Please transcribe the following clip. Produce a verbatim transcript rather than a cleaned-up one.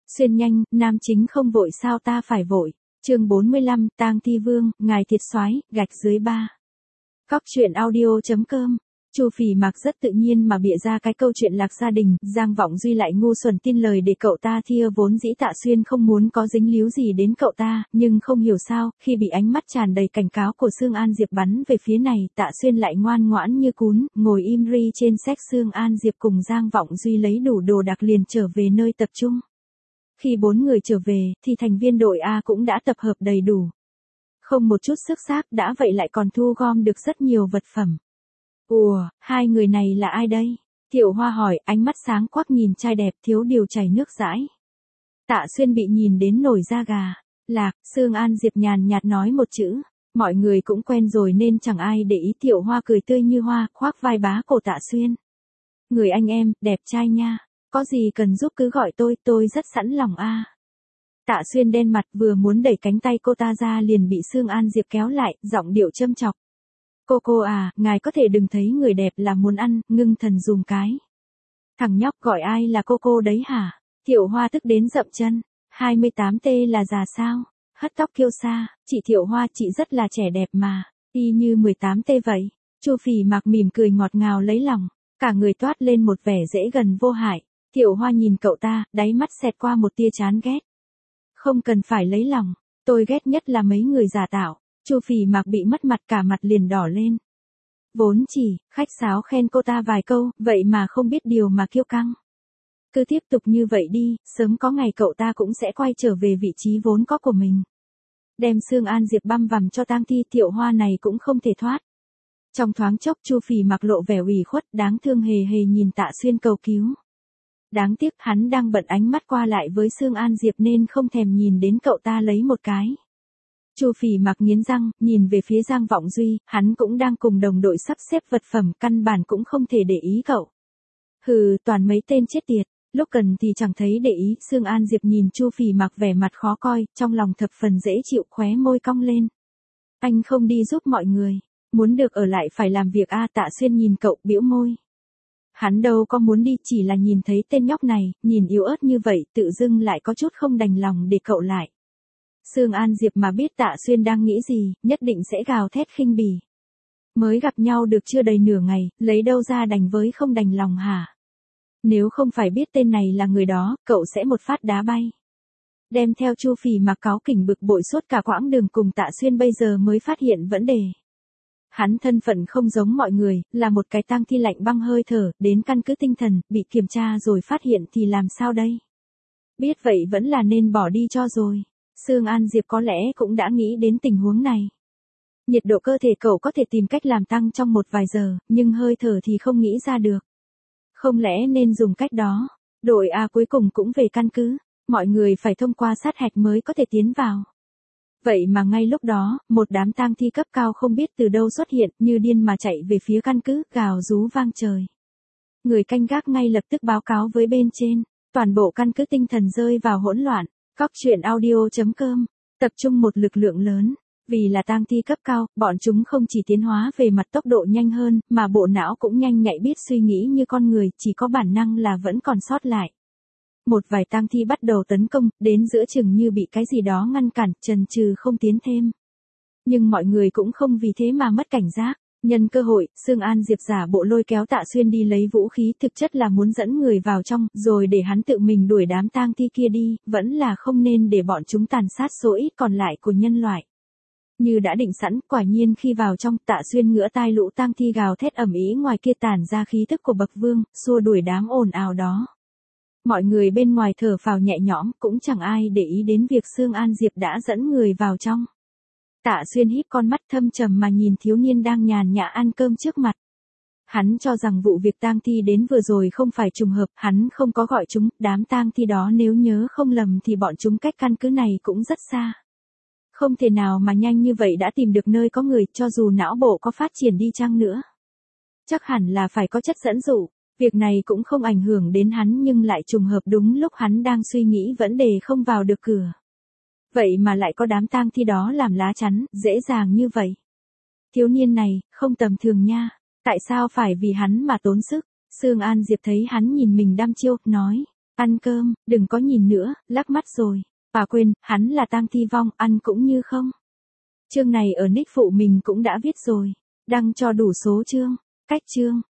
Xuyên nhanh, nam chính không vội sao ta phải vội. Chương bốn mươi lăm, Tang Thi Vương, ngài thiệt soái, gạch dưới ba. Cóc truyện audio chấm com. Chu Phỉ Mặc rất tự nhiên mà bịa ra cái câu chuyện lạc gia đình, Giang Vọng Duy lại ngu xuẩn tin lời để cậu ta thia, vốn dĩ Tạ Xuyên không muốn có dính líu gì đến cậu ta, nhưng không hiểu sao, khi bị ánh mắt tràn đầy cảnh cáo của Sương An Diệp bắn về phía này, Tạ Xuyên lại ngoan ngoãn như cún, ngồi im ri trên séc. Sương An Diệp cùng Giang Vọng Duy lấy đủ đồ đạc liền trở về nơi tập trung. Khi bốn người trở về, thì thành viên đội A cũng đã tập hợp đầy đủ. Không một chút sức xác, đã vậy lại còn thu gom được rất nhiều vật phẩm. Ủa, hai người này là ai đây? Thiệu Hoa hỏi, ánh mắt sáng quắc nhìn trai đẹp thiếu điều chảy nước dãi. Tạ Xuyên bị nhìn đến nổi da gà. Lạc, Sương An Diệp nhàn nhạt nói một chữ. Mọi người cũng quen rồi nên chẳng ai để ý. Thiệu Hoa cười tươi như hoa, khoác vai bá cổ Tạ Xuyên. Người anh em, đẹp trai nha. Có gì cần giúp cứ gọi tôi, tôi rất sẵn lòng a. À. Tạ Xuyên đen mặt vừa muốn đẩy cánh tay cô ta ra liền bị Sương An Diệp kéo lại, giọng điệu châm chọc. Cô cô à, ngài có thể đừng thấy người đẹp là muốn ăn, ngưng thần dùm cái. Thằng nhóc gọi ai là cô cô đấy hả? Thiệu Hoa tức đến dậm chân. hai mươi tám T là già sao? Hất tóc kiêu sa, chị Thiệu Hoa chị rất là trẻ đẹp mà, y như mười tám T vậy. Chu Phỉ Mặc mỉm cười ngọt ngào lấy lòng, cả người toát lên một vẻ dễ gần vô hại. Thiệu Hoa nhìn cậu ta, đáy mắt xẹt qua một tia chán ghét. Không cần phải lấy lòng, tôi ghét nhất là mấy người giả tạo. Chu Phỉ Mặc bị mất mặt cả mặt liền đỏ lên. Vốn chỉ, khách sáo khen cô ta vài câu, vậy mà không biết điều mà kiêu căng. Cứ tiếp tục như vậy đi, sớm có ngày cậu ta cũng sẽ quay trở về vị trí vốn có của mình. Đem Sương An Diệp băm vằm cho tang thi, Thiệu Hoa này cũng không thể thoát. Trong thoáng chốc Chu Phỉ Mặc lộ vẻ ủy khuất, đáng thương hề hề nhìn Tạ Xuyên cầu cứu. Đáng tiếc hắn đang bận ánh mắt qua lại với Sương An Diệp nên không thèm nhìn đến cậu ta lấy một cái. Chu Phỉ Mặc nghiến răng, nhìn về phía Giang Vọng Duy, hắn cũng đang cùng đồng đội sắp xếp vật phẩm, căn bản cũng không thể để ý cậu. Hừ, toàn mấy tên chết tiệt, lúc cần thì chẳng thấy để ý. Sương An Diệp nhìn Chu Phỉ Mặc vẻ mặt khó coi, trong lòng thập phần dễ chịu, khóe môi cong lên. Anh không đi giúp mọi người, muốn được ở lại phải làm việc a. À, Tạ Xuyên nhìn cậu bĩu môi. Hắn đâu có muốn đi, chỉ là nhìn thấy tên nhóc này, nhìn yếu ớt như vậy, tự dưng lại có chút không đành lòng để cậu lại. Sương An Diệp mà biết Tạ Xuyên đang nghĩ gì, nhất định sẽ gào thét khinh bỉ. Mới gặp nhau được chưa đầy nửa ngày, lấy đâu ra đành với không đành lòng hả? Nếu không phải biết tên này là người đó, cậu sẽ một phát đá bay. Đem theo Chu Phỉ Mặc cáu kỉnh bực bội suốt cả quãng đường cùng Tạ Xuyên bây giờ mới phát hiện vấn đề. Hắn thân phận không giống mọi người, là một cái tang thi lạnh băng hơi thở, đến căn cứ tinh thần, bị kiểm tra rồi phát hiện thì làm sao đây? Biết vậy vẫn là nên bỏ đi cho rồi. Sương An Diệp có lẽ cũng đã nghĩ đến tình huống này. Nhiệt độ cơ thể cậu có thể tìm cách làm tăng trong một vài giờ, nhưng hơi thở thì không nghĩ ra được. Không lẽ nên dùng cách đó? Đội A cuối cùng cũng về căn cứ, mọi người phải thông qua sát hạch mới có thể tiến vào. Vậy mà ngay lúc đó, một đám tang thi cấp cao không biết từ đâu xuất hiện, như điên mà chạy về phía căn cứ, gào rú vang trời. Người canh gác ngay lập tức báo cáo với bên trên, toàn bộ căn cứ tinh thần rơi vào hỗn loạn. Cóc truyện audio chấm com, tập trung một lực lượng lớn, vì là tang thi cấp cao, bọn chúng không chỉ tiến hóa về mặt tốc độ nhanh hơn, mà bộ não cũng nhanh nhạy biết suy nghĩ như con người, chỉ có bản năng là vẫn còn sót lại. Một vài tang thi bắt đầu tấn công, đến giữa chừng như bị cái gì đó ngăn cản, chần chừ không tiến thêm. Nhưng mọi người cũng không vì thế mà mất cảnh giác. Nhân cơ hội, Sương An Diệp giả bộ lôi kéo Tạ Xuyên đi lấy vũ khí, thực chất là muốn dẫn người vào trong, rồi để hắn tự mình đuổi đám tang thi kia đi, vẫn là không nên để bọn chúng tàn sát số ít còn lại của nhân loại. Như đã định sẵn, quả nhiên khi vào trong, Tạ Xuyên ngửa tai lũ tang thi gào thét ầm ĩ ngoài kia tản ra khí tức của bậc vương, xua đuổi đám ồn ào đó. Mọi người bên ngoài thở phào nhẹ nhõm, cũng chẳng ai để ý đến việc Sương An Diệp đã dẫn người vào trong. Tạ Xuyên híp con mắt thâm trầm mà nhìn thiếu niên đang nhàn nhã ăn cơm trước mặt. Hắn cho rằng vụ việc tang thi đến vừa rồi không phải trùng hợp, hắn không có gọi chúng, đám tang thi đó nếu nhớ không lầm thì bọn chúng cách căn cứ này cũng rất xa. Không thể nào mà nhanh như vậy đã tìm được nơi có người, cho dù não bộ có phát triển đi chăng nữa. Chắc hẳn là phải có chất dẫn dụ, việc này cũng không ảnh hưởng đến hắn nhưng lại trùng hợp đúng lúc hắn đang suy nghĩ vấn đề không vào được cửa. Vậy mà lại có đám tang thi đó làm lá chắn, dễ dàng như vậy. Thiếu niên này, không tầm thường nha. Tại sao phải vì hắn mà tốn sức? Sương An Diệp thấy hắn nhìn mình đăm chiêu, nói. Ăn cơm, đừng có nhìn nữa, lắc mắt rồi. Bà quên, hắn là Tang Thi Vong, ăn cũng như không. Chương này ở nick phụ mình cũng đã viết rồi. Đăng cho đủ số chương. Cách chương.